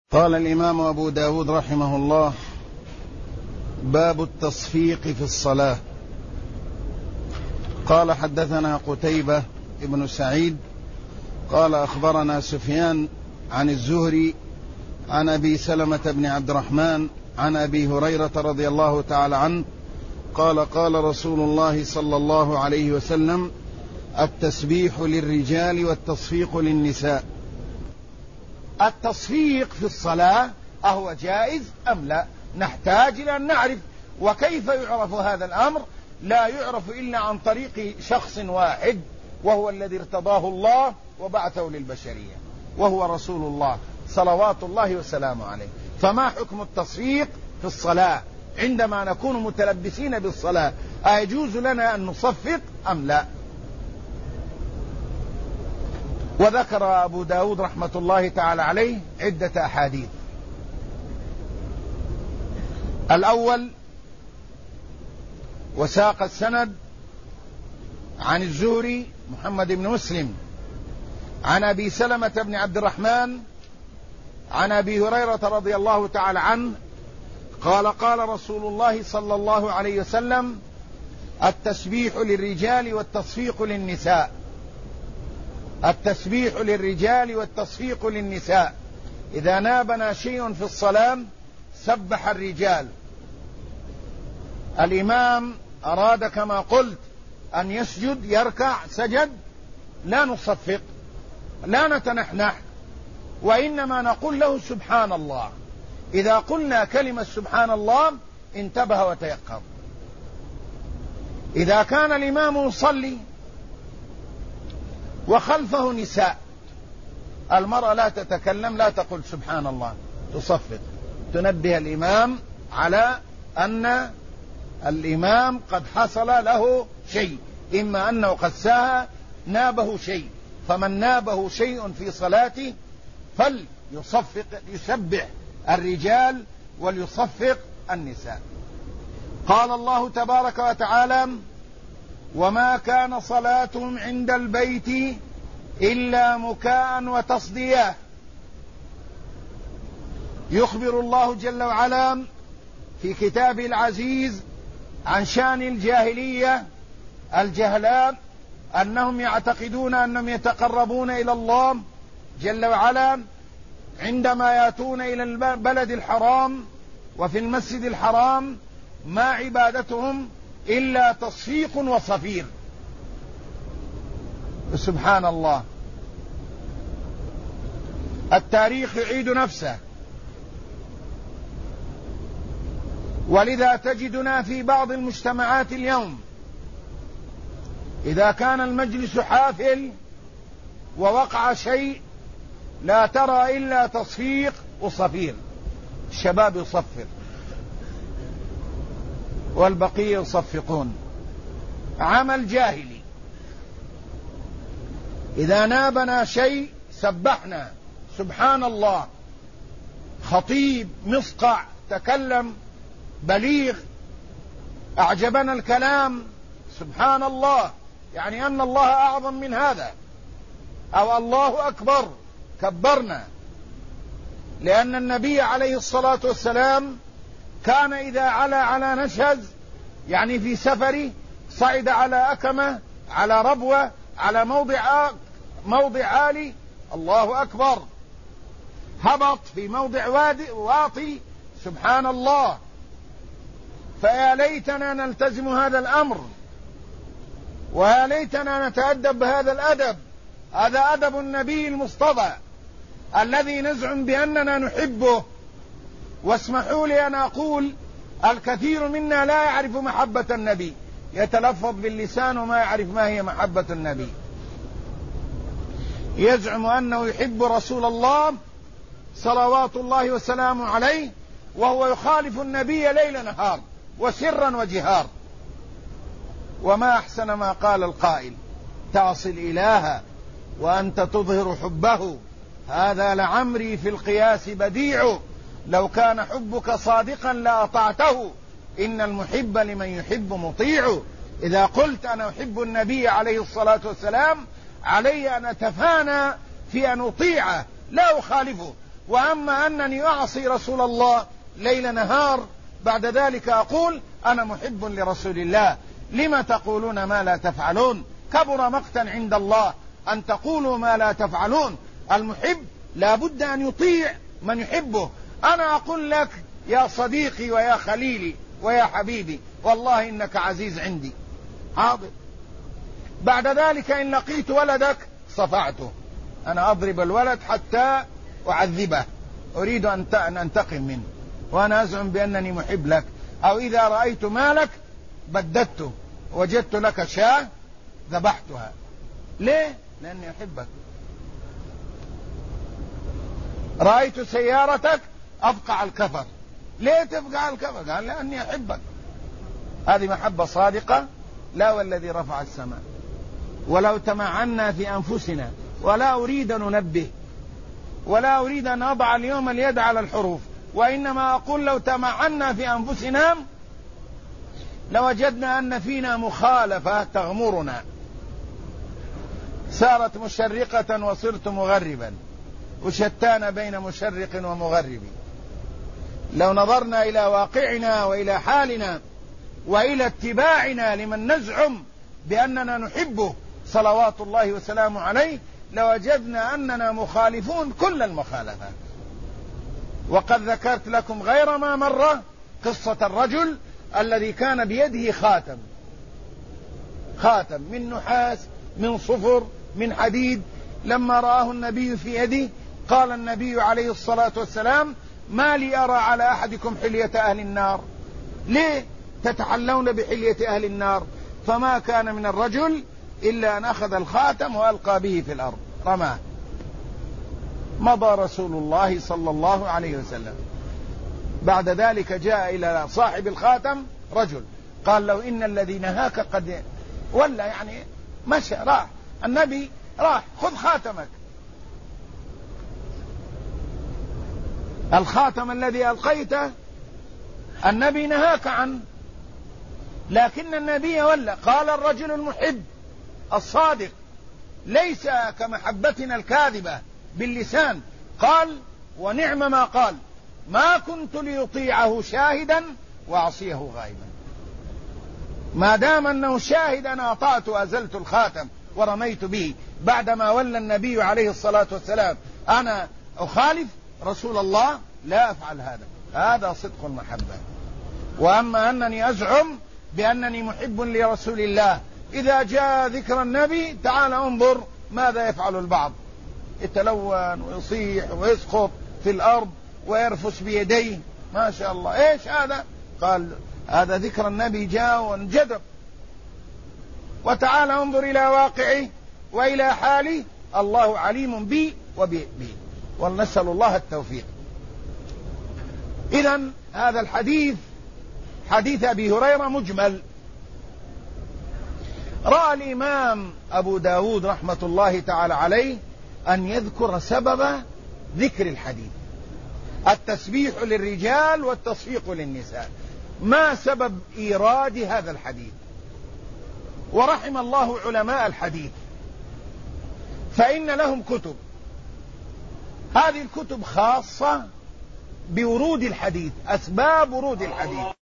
قال الإمام أبو داود رحمه الله: باب التصفيق في الصلاة. قال: حدثنا قتيبة ابن سعيد قال: أخبرنا سفيان عن الزهري عن أبي سلمة بن عبد الرحمن عن أبي هريرة رضي الله تعالى عنه قال: قال رسول الله صلى الله عليه وسلم: التسبيح للرجال والتصفيق للنساء. التصفيق في الصلاة أهو جائز أم لا؟ نحتاج إلى أن نعرف. وكيف يعرف هذا الأمر؟ لا يعرف إلا عن طريق شخص واحد، وهو الذي ارتضاه الله وبعثه للبشرية، وهو رسول الله صلوات الله وسلامه عليه. فما حكم التصفيق في الصلاة عندما نكون متلبسين بالصلاة؟ أيجوز لنا أن نصفق أم لا؟ وذكر أبو داود رحمة الله تعالى عليه عدة أحاديث. الأول: وساق السند عن الزهري محمد بن مسلم عن أبي سلمة بن عبد الرحمن عن أبي هريرة رضي الله تعالى عنه قال: قال رسول الله صلى الله عليه وسلم: التسبيح للرجال والتصفيق للنساء. التسبيح للرجال والتصفيق للنساء. إذا نابنا شيء في الصلاة سبح الرجال. الإمام أراد كما قلت أن يسجد، يركع، سجد، لا نصفق، لا نتنحنح، وإنما نقول له سبحان الله. إذا قلنا كلمة سبحان الله انتبه وتيقظ. إذا كان الإمام يصلي وخلفه نساء، المرأة لا تتكلم، لا تقول سبحان الله، تصفق، تنبه الإمام على أن الإمام قد حصل له شيء، إما أنه قد ساهى، نابه شيء. فمن نابه شيء في صلاته فليصفق، يسبح الرجال وليصفق النساء. قال الله تبارك وتعالى: وما كان صلاتهم عند البيت إلا مكاء وتصدية. يخبر الله جل وعلا في كتابه العزيز عن شان الجاهلية الجهلاء، أنهم يعتقدون أنهم يتقربون إلى الله جل وعلا عندما يأتون إلى البلد الحرام وفي المسجد الحرام، ما عبادتهم إلا تصفيق وصفير. سبحان الله، التاريخ يعيد نفسه. ولذا تجدنا في بعض المجتمعات اليوم إذا كان المجلس حافل ووقع شيء لا ترى إلا تصفيق وصفير. الشباب يصفر والبقية يصفقون، عمل جاهلي. إذا نابنا شيء سبحنا سبحان الله. خطيب مصقع تكلم بليغ، أعجبنا الكلام، سبحان الله، يعني أن الله أعظم من هذا، أو الله أكبر، كبرنا. لأن النبي عليه الصلاة والسلام كان إذا علا على نشز، يعني في سفره، صعد على أكمة، على ربوة، على موضع عالي، الله أكبر. هبط في موضع واطي، سبحان الله. فيا ليتنا نلتزم هذا الأمر، ويا ليتنا نتأدب بهذا الأدب. هذا أدب النبي المصطفى الذي نزعم بأننا نحبه. واسمحوا لي أن أقول: الكثير منا لا يعرف محبة النبي، يتلفظ باللسان وما يعرف ما هي محبة النبي. يزعم أنه يحب رسول الله صلوات الله وسلامه عليه، وهو يخالف النبي ليل نهار وسرا وجهار. وما أحسن ما قال القائل: تعصي الإله وأنت تظهر حبه، هذا لعمري في القياس بديع، لو كان حبك صادقا لأطعته، إن المحب لمن يحب مطيع. إذا قلت أنا أحب النبي عليه الصلاة والسلام، علي أن أتفانى في أن أطيعه لا أخالفه. وأما أنني أعصي رسول الله ليل نهار بعد ذلك أقول أنا محب لرسول الله، لم تقولون ما لا تفعلون؟ كبر مقتا عند الله أن تقولوا ما لا تفعلون. المحب لا بد أن يطيع من يحبه. أنا أقول لك يا صديقي ويا خليلي ويا حبيبي والله إنك عزيز عندي، حاضر. بعد ذلك إن لقيت ولدك صفعته، أنا أضرب الولد حتى أعذبه، أريد أن أنتقم منه وأنا أزعم بأنني محب لك. أو إذا رأيت مالك بددته، وجدت لك شاة ذبحتها. ليه؟ لأني أحبك. رأيت سيارتك أفقع الكفر، ليه تفقع الكفر؟ قال لأني أحبك. هذه محبة صادقة؟ لا والذي رفع السماء. ولو تمعنا في أنفسنا، ولا أريد أن ننبه ولا أريد أن أضع اليوم اليد على الحروف، وإنما أقول لو تمعنا في أنفسنا لوجدنا أن فينا مخالفة تغمرنا، سارت مشرقة وصرت مغربا، وشتان بين مشرق ومغرب. لو نظرنا إلى واقعنا وإلى حالنا وإلى اتباعنا لمن نزعم بأننا نحبه صلوات الله وسلامه عليه لوجدنا أننا مخالفون كل المخالفات. وقد ذكرت لكم غير ما مرة قصة الرجل الذي كان بيده خاتم من نحاس من صفر من حديد. لما رآه النبي في يده قال النبي عليه الصلاة والسلام ما لي أرى على أحدكم حلية أهل النار، ليه تتحلون بحلية أهل النار؟ فما كان من الرجل إلا أن أخذ الخاتم وألقى به في الأرض رماه. مضى رسول الله صلى الله عليه وسلم. بعد ذلك جاء إلى صاحب الخاتم رجل قال له إن الذي نهاك قد ولا، يعني مشى راح. النبي راح خذ خاتمك، الخاتم الذي ألقيته النبي نهاك عنه، لكن النبي ولا. قال الرجل المحب الصادق ليس كمحبتنا الكاذبة باللسان، قال ونعم ما قال ما كنت ليطيعه شاهدا وأعصيه غائبا. ما دام أنه شاهد أنا أطعت وأزلت الخاتم ورميت به. بعدما ولى النبي عليه الصلاة والسلام أنا أخالف رسول الله لا أفعل هذا. هذا صدق المحبة. وأما أنني أزعم بأنني محب لرسول الله، إذا جاء ذكر النبي تعال انظر ماذا يفعل البعض، يتلون ويصيح ويسقط في الأرض ويرفس بيديه، ما شاء الله. إيش هذا؟ قال هذا ذكر النبي جاء وانجذب. وتعال انظر إلى واقعي وإلى حالي، الله عليم بي وبي، ونسأل الله التوفيق. إذن هذا الحديث حديث أبي هريرة مجمل. رأى الإمام أبو داود رحمة الله تعالى عليه أن يذكر سبب ذكر الحديث، التسبيح للرجال والتصفيق للنساء. ما سبب إيراد هذا الحديث؟ ورحم الله علماء الحديث، فإن لهم كتب، هذه الكتب خاصة بورود الحديث، أسباب ورود الحديث.